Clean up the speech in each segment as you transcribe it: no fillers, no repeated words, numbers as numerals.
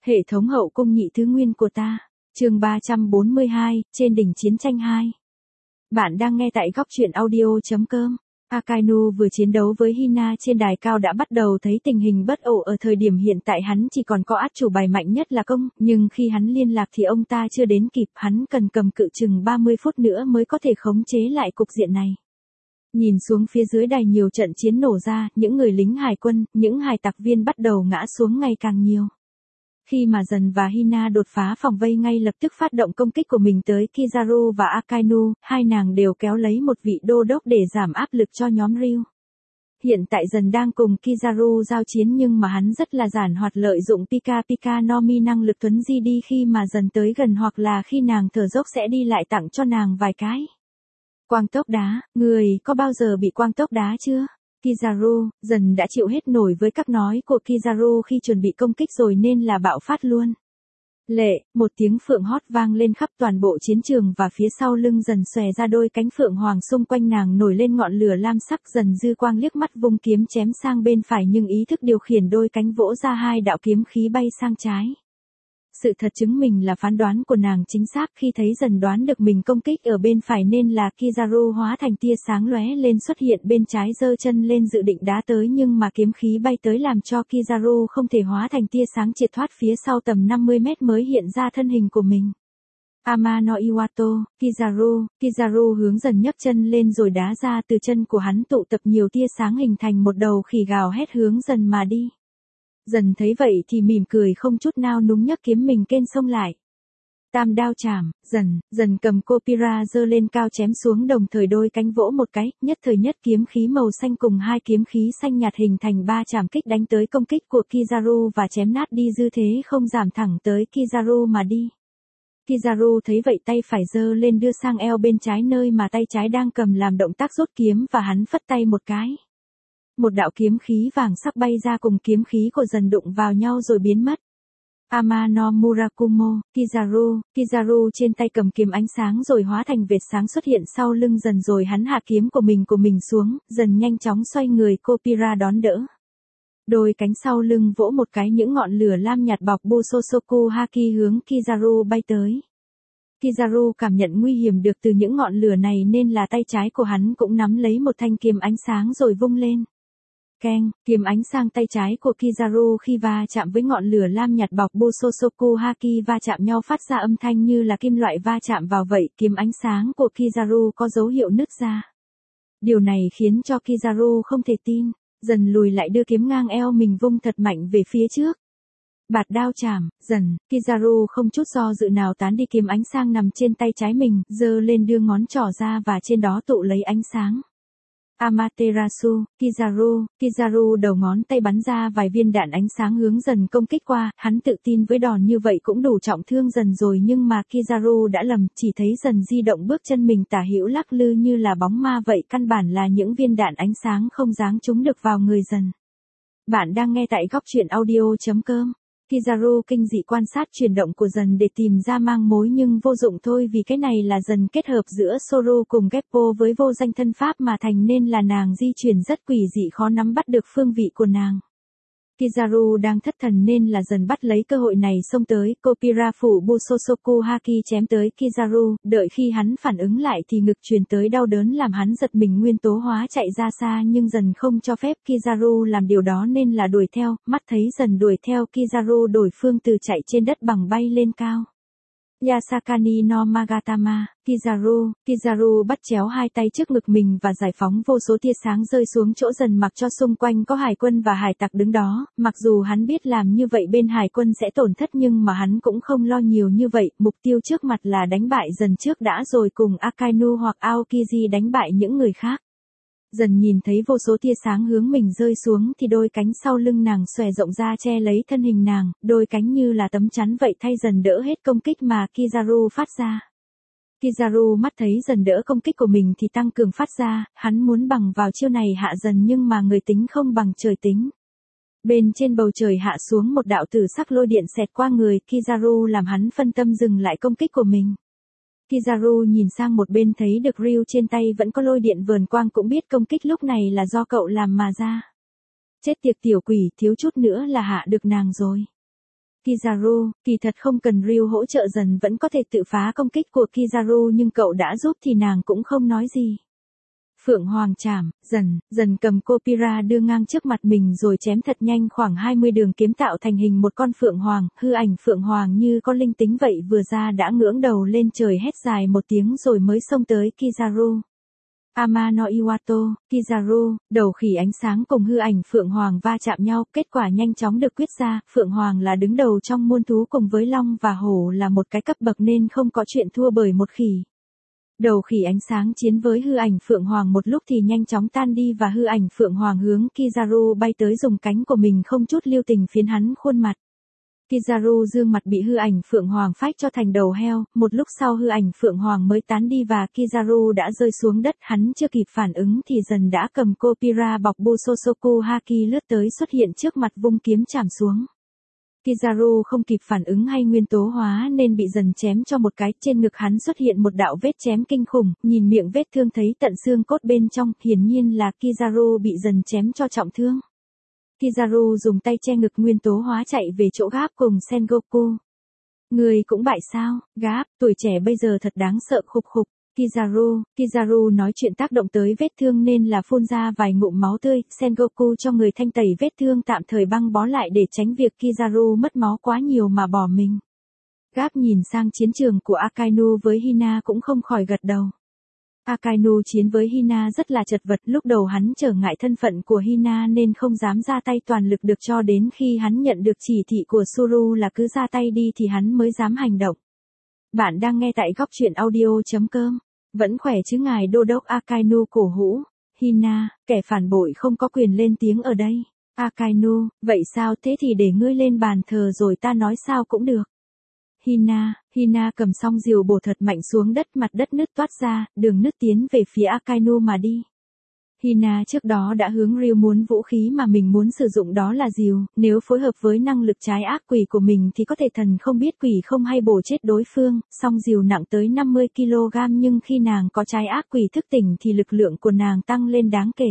Hệ thống hậu cung nhị thứ nguyên của ta. Chương 342, trên đỉnh chiến tranh 2. Bạn đang nghe tại góc truyện audio.com. Akainu vừa chiến đấu với Hina trên đài cao đã bắt đầu thấy tình hình bất ổn. Ở thời điểm hiện tại hắn chỉ còn có át chủ bài mạnh nhất là công, nhưng khi hắn liên lạc thì ông ta chưa đến kịp, hắn cần cầm cự chừng 30 phút nữa mới có thể khống chế lại cục diện này. Nhìn xuống phía dưới đài, nhiều trận chiến nổ ra, những người lính hải quân, những hải tặc viên bắt đầu ngã xuống ngày càng nhiều. Khi mà Dần và Hina đột phá phòng vây, ngay lập tức phát động công kích của mình tới Kizaru và Akainu, hai nàng đều kéo lấy một vị đô đốc để giảm áp lực cho nhóm Ryu. Hiện tại Dần đang cùng Kizaru giao chiến, nhưng mà hắn rất là giản hoạt, lợi dụng Pika Pika no Mi năng lực thuấn di đi khi mà Dần tới gần, hoặc là khi nàng thở dốc sẽ đi lại tặng cho nàng vài cái. Quang tốc đá, người có bao giờ bị quang tốc đá chưa? Kizaru, Dần đã chịu hết nổi với các nói của Kizaru khi chuẩn bị công kích rồi nên là bạo phát luôn. Lệ, một tiếng phượng hót vang lên khắp toàn bộ chiến trường và phía sau lưng Dần xòe ra đôi cánh phượng hoàng, xung quanh nàng nổi lên ngọn lửa lam sắc. Dần dư quang liếc mắt vung kiếm chém sang bên phải, nhưng ý thức điều khiển đôi cánh vỗ ra hai đạo kiếm khí bay sang trái. Sự thật chứng minh là phán đoán của nàng chính xác, khi thấy Dần đoán được mình công kích ở bên phải nên là Kizaru hóa thành tia sáng lóe lên xuất hiện bên trái, giơ chân lên dự định đá tới, nhưng mà kiếm khí bay tới làm cho Kizaru không thể hóa thành tia sáng, triệt thoát phía sau tầm 50 mét mới hiện ra thân hình của mình. Ama no Iwato, Kizaru hướng Dần nhấc chân lên rồi đá ra, từ chân của hắn tụ tập nhiều tia sáng hình thành một đầu khỉ gào hét hướng Dần mà đi. Dần thấy vậy thì mỉm cười không chút nao núng, nhấc kiếm mình kên xông lại. Tam đao chảm, Dần cầm Kopira giơ lên cao chém xuống, đồng thời đôi cánh vỗ một cái, nhất thời nhất kiếm khí màu xanh cùng hai kiếm khí xanh nhạt hình thành ba chảm kích đánh tới công kích của Kizaru và chém nát đi, dư thế không giảm thẳng tới Kizaru mà đi. Kizaru thấy vậy tay phải giơ lên đưa sang eo bên trái, nơi mà tay trái đang cầm, làm động tác rút kiếm và hắn phất tay một cái. Một đạo kiếm khí vàng sắc bay ra cùng kiếm khí của Dần đụng vào nhau rồi biến mất. Ama no Murakumo, Kizaru trên tay cầm kiếm ánh sáng rồi hóa thành vệt sáng xuất hiện sau lưng Dần, rồi hắn hạ kiếm của mình xuống. Dần nhanh chóng xoay người, Kopira đón đỡ. Đôi cánh sau lưng vỗ một cái, những ngọn lửa lam nhạt bọc Busosoku Haki hướng Kizaru bay tới. Kizaru cảm nhận nguy hiểm được từ những ngọn lửa này nên là tay trái của hắn cũng nắm lấy một thanh kiếm ánh sáng rồi vung lên. Keng, kiếm ánh sang tay trái của Kizaru khi va chạm với ngọn lửa lam nhạt bọc Busosoku Haki va chạm nhau phát ra âm thanh như là kim loại va chạm vào vậy. Kiếm ánh sáng của Kizaru có dấu hiệu nứt ra. Điều này khiến cho Kizaru không thể tin. Dần lùi lại, đưa kiếm ngang eo mình vung thật mạnh về phía trước. Bạt đao chảm, Kizaru không chút do dự nào tán đi kiếm ánh sang nằm trên tay trái mình, giơ lên đưa ngón trỏ ra và trên đó tụ lấy ánh sáng. Amaterasu, Kizaru đầu ngón tay bắn ra vài viên đạn ánh sáng hướng Dần công kích qua, hắn tự tin với đòn như vậy cũng đủ trọng thương Dần rồi, nhưng mà Kizaru đã lầm, chỉ thấy Dần di động bước chân mình tả hữu lắc lư như là bóng ma vậy, căn bản là những viên đạn ánh sáng không giáng trúng được vào người Dần. Bạn đang nghe tại góc truyện audio.com. Kizaru kinh dị quan sát chuyển động của Dần để tìm ra mang mối, nhưng vô dụng thôi, vì cái này là Dần kết hợp giữa Soro cùng Geppo với vô danh thân pháp mà thành, nên là nàng di chuyển rất quỷ dị, khó nắm bắt được phương vị của nàng. Kizaru đang thất thần nên là Dần bắt lấy cơ hội này xông tới, Kopira phủ Busosoku Haki chém tới Kizaru, đợi khi hắn phản ứng lại thì ngực truyền tới đau đớn làm hắn giật mình nguyên tố hóa chạy ra xa, nhưng Dần không cho phép Kizaru làm điều đó nên là đuổi theo, mắt thấy Dần đuổi theo Kizaru đổi phương từ chạy trên đất bằng bay lên cao. Yasakani no Magatama, Kizaru bắt chéo hai tay trước ngực mình và giải phóng vô số tia sáng rơi xuống chỗ Dần, mặc cho xung quanh có hải quân và hải tặc đứng đó. Mặc dù hắn biết làm như vậy bên hải quân sẽ tổn thất, nhưng mà hắn cũng không lo nhiều như vậy, mục tiêu trước mặt là đánh bại Dần trước đã rồi cùng Akainu hoặc Aokiji đánh bại những người khác. Dần nhìn thấy vô số tia sáng hướng mình rơi xuống thì đôi cánh sau lưng nàng xòe rộng ra che lấy thân hình nàng, đôi cánh như là tấm chắn vậy thay Dần đỡ hết công kích mà Kizaru phát ra. Kizaru mắt thấy Dần đỡ công kích của mình thì tăng cường phát ra, hắn muốn bằng vào chiêu này hạ Dần, nhưng mà người tính không bằng trời tính. Bên trên bầu trời hạ xuống một đạo tử sắc lôi điện xẹt qua người Kizaru làm hắn phân tâm dừng lại công kích của mình. Kizaru nhìn sang một bên thấy được Ryu trên tay vẫn có lôi điện vờn quang, cũng biết công kích lúc này là do cậu làm mà ra. Chết tiệt tiểu quỷ, thiếu chút nữa là hạ được nàng rồi. Kizaru, kỳ thật không cần Ryu hỗ trợ dần vẫn có thể tự phá công kích của Kizaru nhưng cậu đã giúp thì nàng cũng không nói gì. Phượng Hoàng chảm, dần cầm Copira đưa ngang trước mặt mình rồi chém thật nhanh khoảng 20 đường kiếm tạo thành hình một con Phượng Hoàng, hư ảnh Phượng Hoàng như con linh tính vậy vừa ra đã ngưỡng đầu lên trời hét dài một tiếng rồi mới xông tới Kizaru. Ama no Iwato, Kizaru, đầu khỉ ánh sáng cùng hư ảnh Phượng Hoàng va chạm nhau, kết quả nhanh chóng được quyết ra, Phượng Hoàng là đứng đầu trong muôn thú cùng với Long và Hổ là một cái cấp bậc nên không có chuyện thua bởi một khỉ. Đầu khỉ ánh sáng chiến với hư ảnh Phượng Hoàng một lúc thì nhanh chóng tan đi và hư ảnh Phượng Hoàng hướng Kizaru bay tới dùng cánh của mình không chút lưu tình phiến hắn khuôn mặt. Kizaru dương mặt bị hư ảnh Phượng Hoàng phách cho thành đầu heo, một lúc sau hư ảnh Phượng Hoàng mới tán đi và Kizaru đã rơi xuống đất, hắn chưa kịp phản ứng thì dần đã cầm Copira bọc Busosoku Haki lướt tới xuất hiện trước mặt vung kiếm chảm xuống. Kizaru không kịp phản ứng hay nguyên tố hóa nên bị dần chém cho một cái, trên ngực hắn xuất hiện một đạo vết chém kinh khủng, nhìn miệng vết thương thấy tận xương cốt bên trong, hiển nhiên là Kizaru bị dần chém cho trọng thương. Kizaru dùng tay che ngực nguyên tố hóa chạy về chỗ Gáp cùng Sengoku. Người cũng bại sao, Gáp, tuổi trẻ bây giờ thật đáng sợ khục khục. Kizaru nói chuyện tác động tới vết thương nên là phun ra vài ngụm máu tươi, Sengoku cho người thanh tẩy vết thương tạm thời băng bó lại để tránh việc Kizaru mất máu quá nhiều mà bỏ mình. Gáp nhìn sang chiến trường của Akainu với Hina cũng không khỏi gật đầu. Akainu chiến với Hina rất là chật vật, lúc đầu hắn trở ngại thân phận của Hina nên không dám ra tay toàn lực được cho đến khi hắn nhận được chỉ thị của Suru là cứ ra tay đi thì hắn mới dám hành động. Bạn đang nghe tại góc truyện audio.com. Vẫn khỏe chứ ngài đô đốc Akainu cổ hũ. Hina, kẻ phản bội không có quyền lên tiếng ở đây. Akainu, vậy sao thế thì để ngươi lên bàn thờ rồi ta nói sao cũng được. Hina cầm song diều bổ thật mạnh xuống đất, mặt đất nứt toát ra, đường nứt tiến về phía Akainu mà đi. Hina trước đó đã hướng Ryu muốn vũ khí mà mình muốn sử dụng đó là diều, nếu phối hợp với năng lực trái ác quỷ của mình thì có thể thần không biết quỷ không hay bổ chết đối phương, song diều nặng tới 50kg nhưng khi nàng có trái ác quỷ thức tỉnh thì lực lượng của nàng tăng lên đáng kể.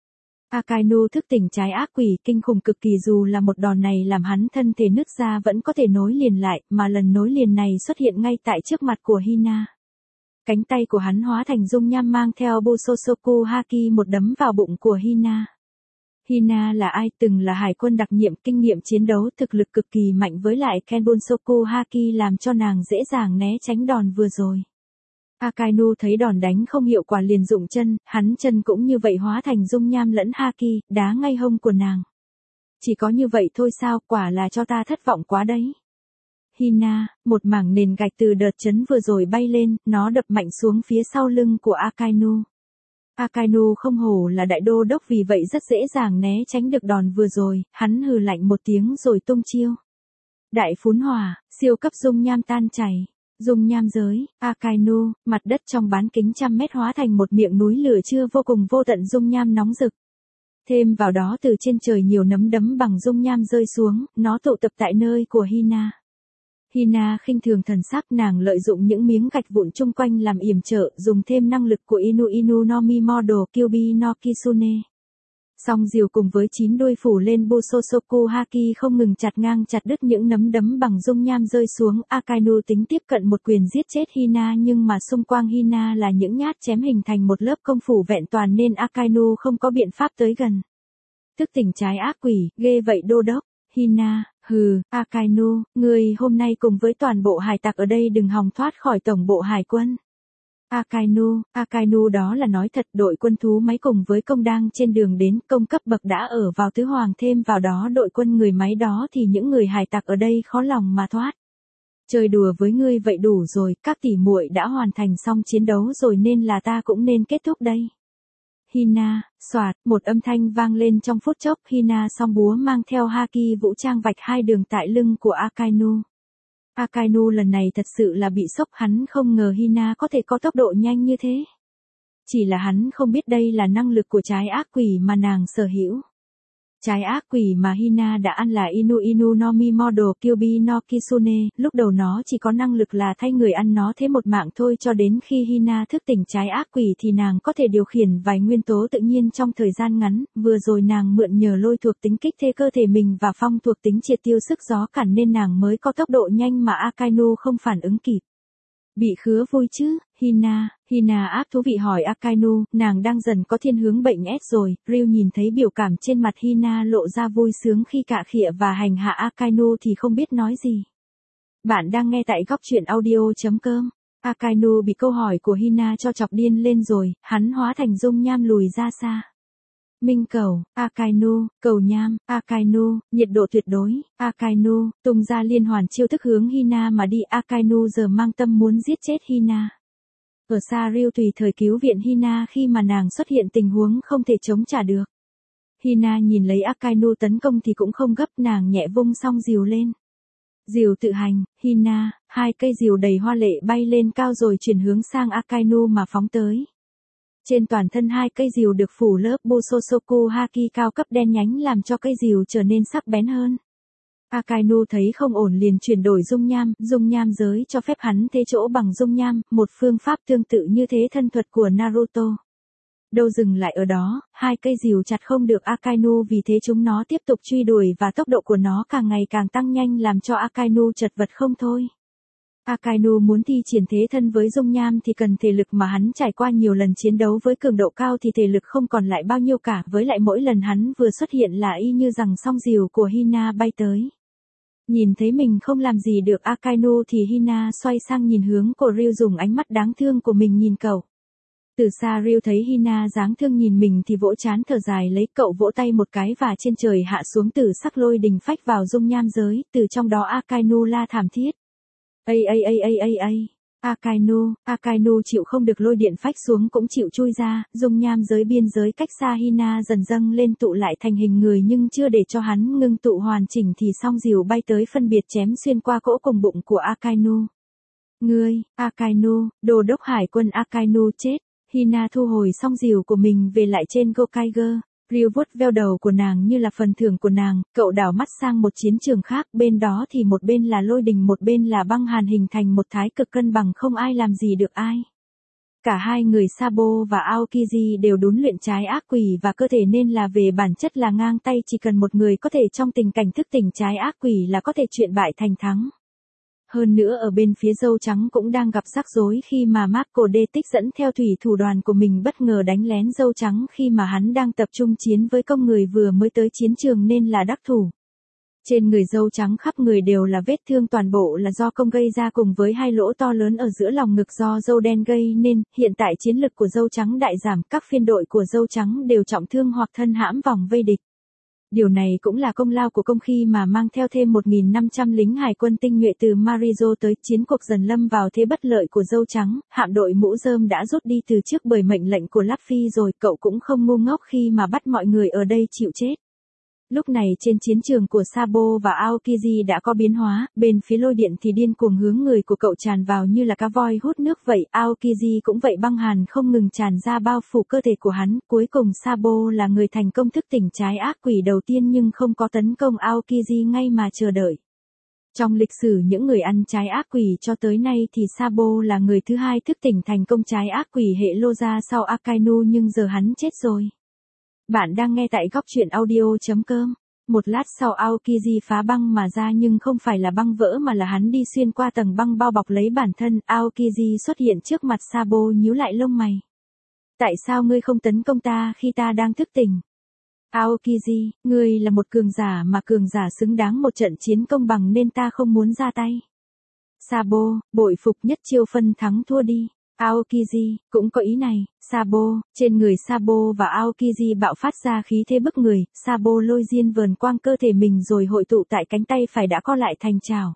Akainu thức tỉnh trái ác quỷ kinh khủng cực kỳ, dù là một đòn này làm hắn thân thể nứt ra vẫn có thể nối liền lại, mà lần nối liền này xuất hiện ngay tại trước mặt của Hina. Cánh tay của hắn hóa thành dung nham mang theo Busosoku Haki một đấm vào bụng của Hina. Hina là ai? Từng là hải quân đặc nhiệm, kinh nghiệm chiến đấu, thực lực cực kỳ mạnh với lại Kenbunsoku Haki làm cho nàng dễ dàng né tránh đòn vừa rồi. Akainu thấy đòn đánh không hiệu quả liền dụng chân, hắn chân cũng như vậy hóa thành dung nham lẫn Haki, đá ngay hông của nàng. Chỉ có như vậy thôi sao, quả là cho ta thất vọng quá đấy. Hina, một mảng nền gạch từ đợt chấn vừa rồi bay lên, nó đập mạnh xuống phía sau lưng của Akainu. Akainu không hổ là đại đô đốc vì vậy rất dễ dàng né tránh được đòn vừa rồi, hắn hừ lạnh một tiếng rồi tung chiêu. Đại phún hỏa, siêu cấp dung nham tan chảy. Dung nham giới, Akainu, mặt đất trong bán kính 100 mét hóa thành một miệng núi lửa chưa vô cùng vô tận dung nham nóng rực. Thêm vào đó từ trên trời nhiều nấm đấm bằng dung nham rơi xuống, nó tụ tập tại nơi của Hina. Hina khinh thường thần sắc, nàng lợi dụng những miếng gạch vụn chung quanh làm yểm trợ, dùng thêm năng lực của Inu Inu no Mi Model Kyuubi no Kitsune. Song diều cùng với 9 đuôi phủ lên Busosoku Haki không ngừng chặt ngang chặt đứt những nấm đấm bằng dung nham rơi xuống. Akainu tính tiếp cận một quyền giết chết Hina nhưng mà xung quanh Hina là những nhát chém hình thành một lớp công phủ vẹn toàn nên Akainu không có biện pháp tới gần. Thức tỉnh trái ác quỷ, ghê vậy đô đốc. Hina, hừ, Akainu, ngươi hôm nay cùng với toàn bộ hải tặc ở đây đừng hòng thoát khỏi tổng bộ hải quân. Akainu đó là nói thật, đội quân thú máy cùng với công đang trên đường đến, công cấp bậc đã ở vào tứ hoàng, thêm vào đó đội quân người máy đó thì những người hải tặc ở đây khó lòng mà thoát. Chơi đùa với ngươi vậy đủ rồi, các tỷ muội đã hoàn thành xong chiến đấu rồi nên là ta cũng nên kết thúc đây. Hina, xoạt, một âm thanh vang lên trong phút chốc, Hina song búa mang theo Haki vũ trang vạch hai đường tại lưng của Akainu. Akainu lần này thật sự là bị sốc, hắn không ngờ Hina có thể có tốc độ nhanh như thế. Chỉ là hắn không biết đây là năng lực của trái ác quỷ mà nàng sở hữu. Trái ác quỷ mà Hina đã ăn là Inu Inu no Mi Model Kyuubi no Kitsune, lúc đầu nó chỉ có năng lực là thay người ăn nó thế một mạng thôi, cho đến khi Hina thức tỉnh trái ác quỷ thì nàng có thể điều khiển vài nguyên tố tự nhiên trong thời gian ngắn, vừa rồi nàng mượn nhờ lôi thuộc tính kích thế cơ thể mình và phong thuộc tính triệt tiêu sức gió cản nên nàng mới có tốc độ nhanh mà Akainu không phản ứng kịp. Bị khứa vui chứ, Hina ác thú vị hỏi Akainu, nàng đang dần có thiên hướng bệnh S rồi. Ryu nhìn thấy biểu cảm trên mặt Hina lộ ra vui sướng khi cạ khịa và hành hạ Akainu thì không biết nói gì. Bạn đang nghe tại góc truyện audio.com. Akainu bị câu hỏi của Hina cho chọc điên lên rồi, hắn hóa thành dung nham lùi ra xa. Minh cầu, Akainu, cầu nham, Akainu, nhiệt độ tuyệt đối, Akainu, tung ra liên hoàn chiêu thức hướng Hina mà đi. Akainu giờ mang tâm muốn giết chết Hina. Ở xa Ryu tùy thời cứu viện Hina khi mà nàng xuất hiện tình huống không thể chống trả được. Hina nhìn lấy Akainu tấn công thì cũng không gấp, nàng nhẹ vung song rìu lên. Rìu tự hành, Hina, hai cây rìu đầy hoa lệ bay lên cao rồi chuyển hướng sang Akainu mà phóng tới. Trên toàn thân hai cây rìu được phủ lớp Busosoku Haki cao cấp đen nhánh làm cho cây rìu trở nên sắc bén hơn. Akainu thấy không ổn liền chuyển đổi dung nham giới cho phép hắn thế chỗ bằng dung nham, một phương pháp tương tự như thế thân thuật của Naruto. Đâu dừng lại ở đó, hai cây rìu chặt không được Akainu, vì thế chúng nó tiếp tục truy đuổi và tốc độ của nó càng ngày càng tăng nhanh làm cho Akainu chật vật không thôi. Akainu muốn thi triển thế thân với dung nham thì cần thể lực mà hắn trải qua nhiều lần chiến đấu với cường độ cao thì thể lực không còn lại bao nhiêu cả, với lại mỗi lần hắn vừa xuất hiện là y như rằng song rìu của Hina bay tới. Nhìn thấy mình không làm gì được Akainu thì Hina xoay sang nhìn hướng của Ryu dùng ánh mắt đáng thương của mình nhìn cậu. Từ xa Ryu thấy Hina dáng thương nhìn mình thì vỗ trán thở dài lấy, cậu vỗ tay một cái và trên trời hạ xuống tử sắc lôi đình phách vào dung nham giới, từ trong đó Akainu la thảm thiết. Akainu chịu không được lôi điện phách xuống cũng chịu chui ra, dung nham giới biên giới cách xa Hina dần dâng lên tụ lại thành hình người, nhưng chưa để cho hắn ngưng tụ hoàn chỉnh thì song rìu bay tới phân biệt chém xuyên qua cỗ cùng bụng của Akainu. Ngươi, Akainu, đồ đốc hải quân Akainu chết. Hina thu hồi song rìu của mình về lại trên Gokaiger. Ryu vuốt veo đầu của nàng như là phần thưởng của nàng, cậu đảo mắt sang một chiến trường khác, bên đó thì một bên là lôi đình một bên là băng hàn hình thành một thái cực cân bằng không ai làm gì được ai. Cả hai người Sabo và Aokiji đều đốn luyện trái ác quỷ và cơ thể nên là về bản chất là ngang tay, chỉ cần một người có thể trong tình cảnh thức tỉnh trái ác quỷ là có thể chuyện bại thành thắng. Hơn nữa ở bên phía dâu trắng cũng đang gặp rắc rối khi mà Marco D tích dẫn theo thủy thủ đoàn của mình bất ngờ đánh lén dâu trắng khi mà hắn đang tập trung chiến với công người vừa mới tới chiến trường nên là đắc thủ. Trên người dâu trắng khắp người đều là vết thương, toàn bộ là do công gây ra cùng với hai lỗ to lớn ở giữa lòng ngực do dâu đen gây nên. Hiện tại chiến lực của dâu trắng đại giảm, các phiên đội của dâu trắng đều trọng thương hoặc thân hãm vòng vây địch. Điều này cũng là công lao của công khi mà mang theo thêm 1.500 lính hải quân tinh nhuệ từ Marizo tới, chiến cuộc dần lâm vào thế bất lợi của dâu trắng, hạm đội mũ rơm đã rút đi từ trước bởi mệnh lệnh của Luffy rồi, cậu cũng không ngu ngốc khi mà bắt mọi người ở đây chịu chết. Lúc này trên chiến trường của Sabo và Aokiji đã có biến hóa, bên phía lôi điện thì điên cuồng hướng người của cậu tràn vào như là cá voi hút nước vậy, Aokiji cũng vậy, băng hàn không ngừng tràn ra bao phủ cơ thể của hắn, cuối cùng Sabo là người thành công thức tỉnh trái ác quỷ đầu tiên nhưng không có tấn công Aokiji ngay mà chờ đợi. Trong lịch sử những người ăn trái ác quỷ cho tới nay thì Sabo là người thứ hai thức tỉnh thành công trái ác quỷ hệ Loza sau Akainu, nhưng giờ hắn chết rồi. Bạn đang nghe tại góc truyện audio.com. Một lát sau Aokiji phá băng mà ra, nhưng không phải là băng vỡ mà là hắn đi xuyên qua tầng băng bao bọc lấy bản thân. Aokiji xuất hiện trước mặt Sabo nhíu lại lông mày. Tại sao ngươi không tấn công ta khi ta đang thức tỉnh? Aokiji, ngươi là một cường giả mà cường giả xứng đáng một trận chiến công bằng nên ta không muốn ra tay. Sabo, bội phục, nhất chiêu phân thắng thua đi. Aokiji, cũng có ý này. Sabo, trên người Sabo và Aokiji bạo phát ra khí thế bức người, Sabo lôi diên vờn quang cơ thể mình rồi hội tụ tại cánh tay phải đã co lại thành chảo.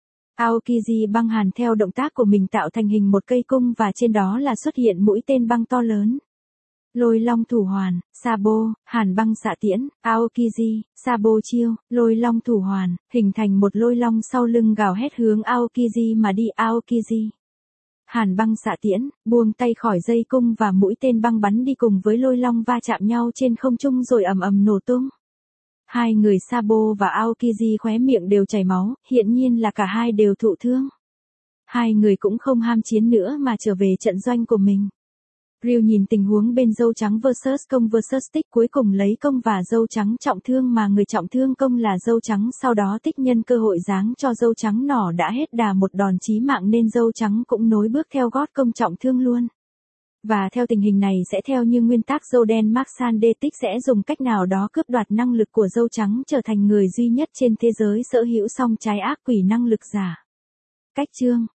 Aokiji băng hàn theo động tác của mình tạo thành hình một cây cung và trên đó là xuất hiện mũi tên băng to lớn. Lôi long thủ hoàn, Sabo, hàn băng xạ tiễn, Aokiji, Sabo chiêu, lôi long thủ hoàn, hình thành một lôi long sau lưng gào hét hướng Aokiji mà đi. Aokiji, hàn băng xạ tiễn, buông tay khỏi dây cung và mũi tên băng bắn đi cùng với lôi long va chạm nhau trên không trung rồi ầm ầm nổ tung. Hai người Sabo và Aokiji khóe miệng đều chảy máu, hiện nhiên là cả hai đều thụ thương. Hai người cũng không ham chiến nữa mà trở về trận doanh của mình. Ryu nhìn tình huống bên dâu trắng versus công versus tích, cuối cùng lấy công và dâu trắng trọng thương mà người trọng thương công là dâu trắng, sau đó tích nhân cơ hội giáng cho dâu trắng nỏ đã hết đà một đòn chí mạng nên dâu trắng cũng nối bước theo gót công trọng thương luôn. Và theo tình hình này sẽ theo như nguyên tắc dâu đen Mark Tích sẽ dùng cách nào đó cướp đoạt năng lực của dâu trắng, trở thành người duy nhất trên thế giới sở hữu song trái ác quỷ năng lực giả. Cách chương